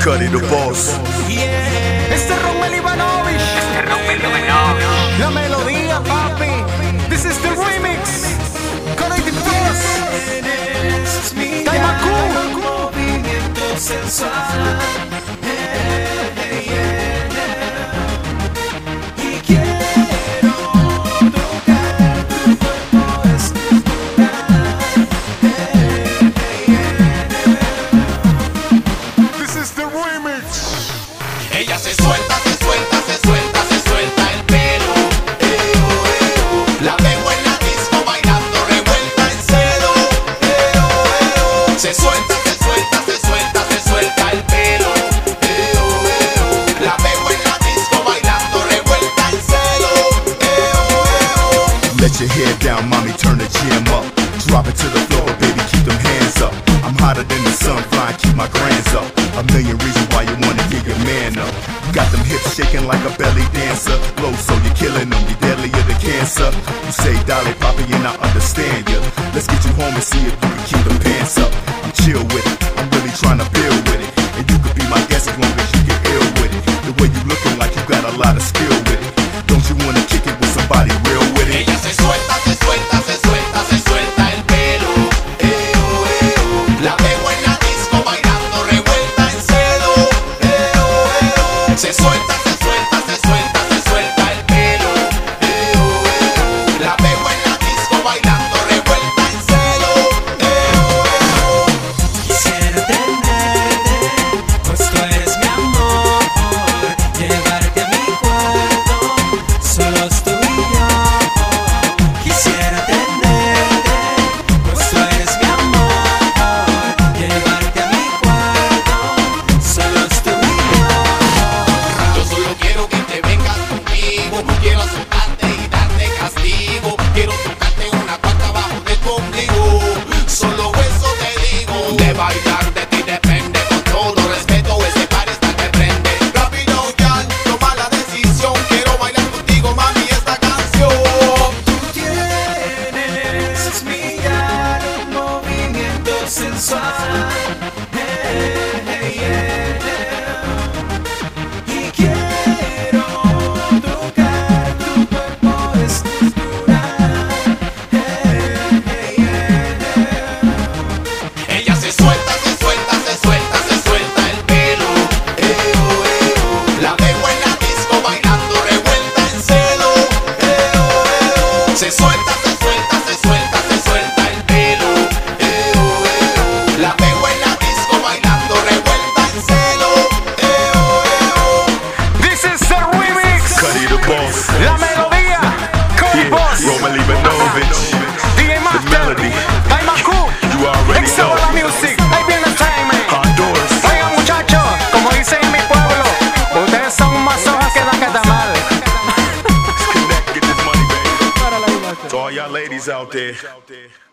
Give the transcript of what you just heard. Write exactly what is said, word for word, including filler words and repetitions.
Cuddy the boss. Yeah. Este es Rommel Ivanovich. Este es Rommel Ivanovich. La melodía, papi. This is the remix. Cuddy the boss. Taimaku. Movimiento sensual. Y quiero tocar tu cuerpo escultural. This is the remix. Ella se suelta, se suelta, se suelta, se suelta el pelo. Eo, eo. La veo en la disco bailando revuelta en celo. Eo, eo. Se suelta, se suelta, se suelta, se suelta el pelo. Eo, eo. La veo en la disco bailando revuelta en celo. Eo, eo. Let your head down, mommy, turn the jam up. Drop it to the floor, baby, keep them hands up. I'm hotter than the sun, flying, keep my grands up. A million reasons why you wanna get your man up. Got them hips shaking like a belly dancer. Low, so you're killing them, you're deadlier than cancer. You say, Dolly, Papa, and I understand ya. Let's get you home and see if you can keep the pants up. I'm chill with it, I'm really trying to build with it. And you could be my guest as long as you get ill with it. The way you looking like you got a lot of skill with it. Don't you wanna kick it with somebody real with it? Ella se suelta, se suelta, se suelta, se suelta el pelo. Eo, eo. La veo en la disco bailando revuelta en celo. Eo, eo. Se suelta, se suelta, se suelta, se suelta el pelo. Eo, eo. La veo en la disco bailando revuelta en celo. Eo, eo. Quisiera tenerte, pues tú eres mi amor. Llevarte a mi cuarto, solos tú y yo. Quisiera tenerte, pues tú eres mi amor. Llevarte a mi cuarto, solos tú y yo. Yo solo quiero que te vengas conmigo. Quiero azotarte y darte castigo. Quiero tocarte una cuarta abajo de tu ombligo. Solo eso te digo. De bailar de ti depende. Con todo respeto, ese par está que prende. Rápido ya, toma la decisión. Quiero bailar contigo, mami, esta canción. Tú tienes mi un movimiento sensual. Hey, hey, yeah. Y quiero tocar tu cuerpo escultural. Hey, hey, yeah. Ella se suelta, se suelta, se suelta, se suelta el pelo. Eo, eo. La veo en la disco bailando revuelta en celo. Eo, eo. Se suelta, se suelta, se suelta, se suelta el pelo. Eo, eo. La veo en la disco bailando revuelta en celo. Eo, eo. This is the remix. Cuddy the boss. La melodía. Cuddy Yeah, boss. Rommel Ivanovich. D J The Master. melody. Taimaku. You already Excel know. la music. Ahí viene el timing. Honduras. Oigan, muchachos, como dicen en mi pueblo, ustedes son más hojas que dan catamal. Let's connect, get this money, baby. To all y'all ladies out there.